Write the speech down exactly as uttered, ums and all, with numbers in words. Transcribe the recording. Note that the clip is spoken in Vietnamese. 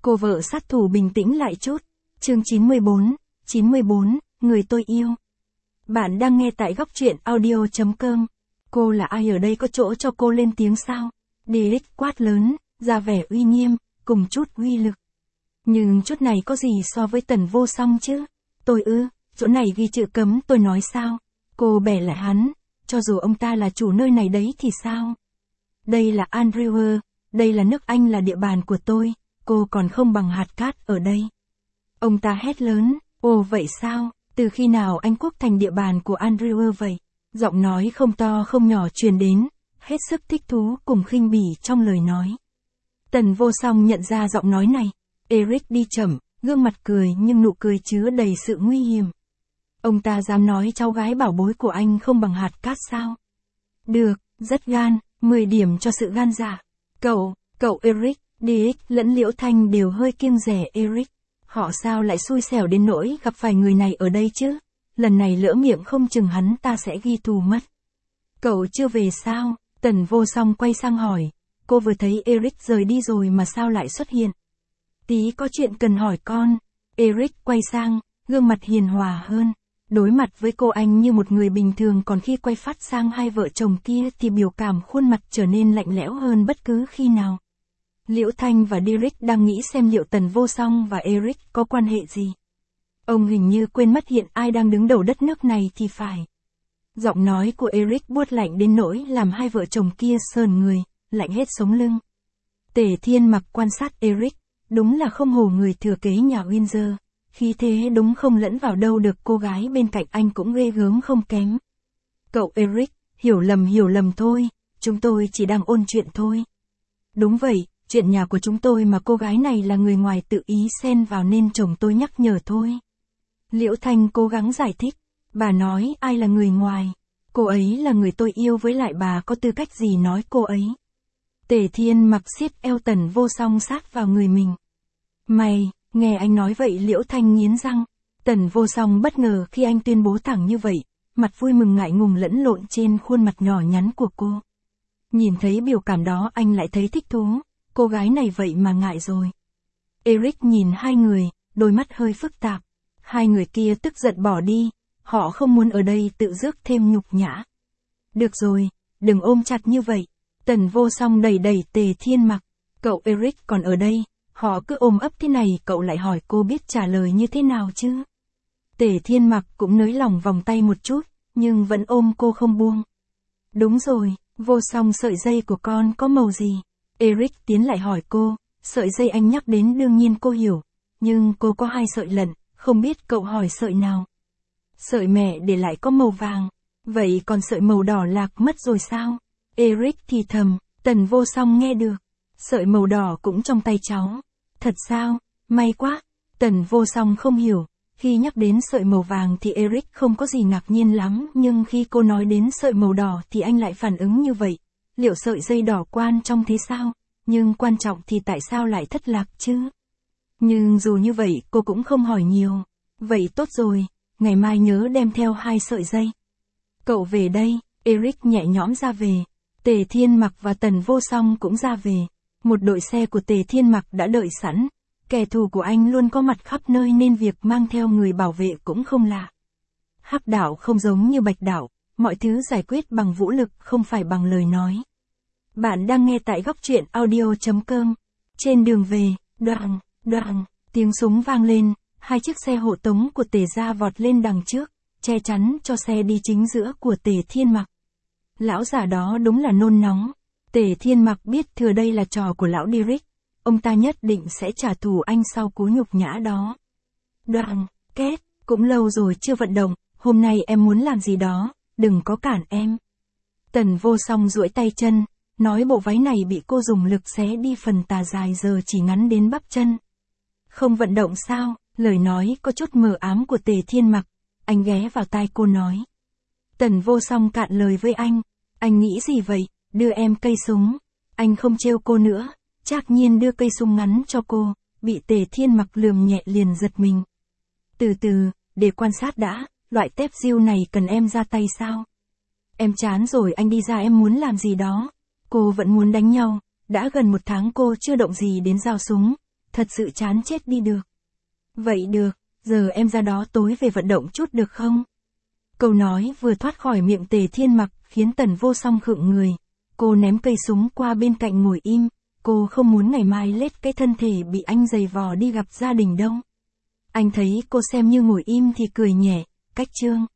Cô vợ sát thủ bình tĩnh lại chút. Chương chín mươi bốn, chín mươi bốn, người tôi yêu. Bạn đang nghe tại góc truyện audio chấm com. Cô là ai ở đây có chỗ cho cô lên tiếng sao? Derek quát lớn, ra vẻ uy nghiêm, cùng chút uy lực. Nhưng chút này có gì so với Tần Vô Song chứ? Tôi ư, chỗ này ghi chữ cấm tôi nói sao? Cô bẻ lại hắn, cho dù ông ta là chủ nơi này đấy thì sao? Đây là Andrew, đây là nước Anh là địa bàn của tôi, cô còn không bằng hạt cát ở đây. Ông ta hét lớn, ồ vậy sao, từ khi nào Anh Quốc thành địa bàn của Andrew vậy? Giọng nói không to không nhỏ truyền đến, hết sức thích thú cùng khinh bỉ trong lời nói. Tần Vô Song nhận ra giọng nói này, Eric đi chậm, gương mặt cười nhưng nụ cười chứa đầy sự nguy hiểm. Ông ta dám nói cháu gái bảo bối của anh không bằng hạt cát sao? Được, rất gan, mười điểm cho sự gan dạ. Cậu, cậu Eric, Derek lẫn Liễu Thanh đều hơi kiêng dè Eric. Họ sao lại xui xẻo đến nỗi gặp phải người này ở đây chứ? Lần này lỡ miệng không chừng hắn ta sẽ ghi thù mất. Cậu chưa về sao? Tần Vô Song quay sang hỏi. Cô vừa thấy Eric rời đi rồi mà sao lại xuất hiện? Tí có chuyện cần hỏi con. Eric quay sang, gương mặt hiền hòa hơn. Đối mặt với cô anh như một người bình thường, còn khi quay phát sang hai vợ chồng kia thì biểu cảm khuôn mặt trở nên lạnh lẽo hơn bất cứ khi nào. Liễu Thanh và Derek đang nghĩ xem liệu Tần Vô Song và Eric có quan hệ gì. Ông hình như quên mất hiện ai đang đứng đầu đất nước này thì phải. Giọng nói của Eric buốt lạnh đến nỗi làm hai vợ chồng kia sờn người, lạnh hết sống lưng. Tề Thiên Mặc quan sát Eric, đúng là không hổ người thừa kế nhà Windsor. Khi thế đúng không lẫn vào đâu được, cô gái bên cạnh anh cũng ghê gớm không kém. Cậu Eric, hiểu lầm hiểu lầm thôi, chúng tôi chỉ đang ôn chuyện thôi. Đúng vậy, chuyện nhà của chúng tôi mà cô gái này là người ngoài tự ý xen vào nên chồng tôi nhắc nhở thôi. Liễu Thanh cố gắng giải thích, bà nói ai là người ngoài, cô ấy là người tôi yêu với lại bà có tư cách gì nói cô ấy. Tề Thiên Mặc siết eo Tần Vô Song sát vào người mình. Mày... Nghe anh nói vậy Liễu Thanh nghiến răng. Tần Vô Song bất ngờ khi anh tuyên bố thẳng như vậy, mặt vui mừng ngại ngùng lẫn lộn trên khuôn mặt nhỏ nhắn của cô. Nhìn thấy biểu cảm đó anh lại thấy thích thú, cô gái này vậy mà ngại rồi. Eric nhìn hai người, đôi mắt hơi phức tạp. Hai người kia tức giận bỏ đi, họ không muốn ở đây tự rước thêm nhục nhã. Được rồi, đừng ôm chặt như vậy. Tần Vô Song đẩy đẩy Tề Thiên Mặc. Cậu Eric còn ở đây. Họ cứ ôm ấp thế này cậu lại hỏi cô biết trả lời như thế nào chứ? Tề Thiên Mặc cũng nới lỏng vòng tay một chút, nhưng vẫn ôm cô không buông. Đúng rồi, Vô Song sợi dây của con có màu gì? Eric tiến lại hỏi cô, sợi dây anh nhắc đến đương nhiên cô hiểu, nhưng cô có hai sợi lận, không biết cậu hỏi sợi nào. Sợi mẹ để lại có màu vàng, vậy còn sợi màu đỏ lạc mất rồi sao? Eric thì thầm, Tần Vô Song nghe được. Sợi màu đỏ cũng trong tay cháu. Thật sao? May quá. Tần Vô Song không hiểu. Khi nhắc đến sợi màu vàng thì Eric không có gì ngạc nhiên lắm, nhưng khi cô nói đến sợi màu đỏ thì anh lại phản ứng như vậy. Liệu sợi dây đỏ quan trọng thế sao? Nhưng quan trọng thì tại sao lại thất lạc chứ? Nhưng dù như vậy cô cũng không hỏi nhiều. Vậy tốt rồi, ngày mai nhớ đem theo hai sợi dây. Cậu về đây, Eric nhẹ nhõm ra về. Tề Thiên Mặc và Tần Vô Song cũng ra về. Một đội xe của Tề Thiên Mặc đã đợi sẵn. Kẻ thù của anh luôn có mặt khắp nơi nên việc mang theo người bảo vệ cũng không lạ. Hắc đạo không giống như Bạch đạo, mọi thứ giải quyết bằng vũ lực không phải bằng lời nói. Bạn đang nghe tại góc truyện audio chấm com. Trên đường về, đoàng, đoàng, tiếng súng vang lên, hai chiếc xe hộ tống của Tề gia vọt lên đằng trước, che chắn cho xe đi chính giữa của Tề Thiên Mặc. Lão già đó đúng là nôn nóng. Tề Thiên Mặc biết thừa đây là trò của lão Derek, ông ta nhất định sẽ trả thù anh sau cú nhục nhã đó. Đoàng, két, cũng lâu rồi chưa vận động, hôm nay em muốn làm gì đó, đừng có cản em. Tần Vô Song duỗi tay chân, nói bộ váy này bị cô dùng lực xé đi phần tà dài giờ chỉ ngắn đến bắp chân. Không vận động sao? Lời nói có chút mờ ám của Tề Thiên Mặc, anh ghé vào tai cô nói. Tần Vô Song cạn lời với anh, anh nghĩ gì vậy? Đưa em cây súng. Anh không trêu cô nữa, trạc nhiên đưa cây súng ngắn cho cô, bị Tề Thiên Mặc lườm nhẹ liền giật mình. Từ từ, để quan sát đã, loại tép diêu này cần em ra tay sao? Em chán rồi anh đi ra em muốn làm gì đó. Cô vẫn muốn đánh nhau, đã gần một tháng cô chưa động gì đến dao súng, thật sự chán chết đi được. Vậy được, giờ em ra đó tối về vận động chút được không? Câu nói vừa thoát khỏi miệng Tề Thiên Mặc, khiến Tần Vô Song khựng người. Cô ném cây súng qua bên cạnh ngồi im, cô không muốn ngày mai lết cái thân thể bị anh giày vò đi gặp gia đình đâu. Anh thấy cô xem như ngồi im thì cười nhẹ, cách chương.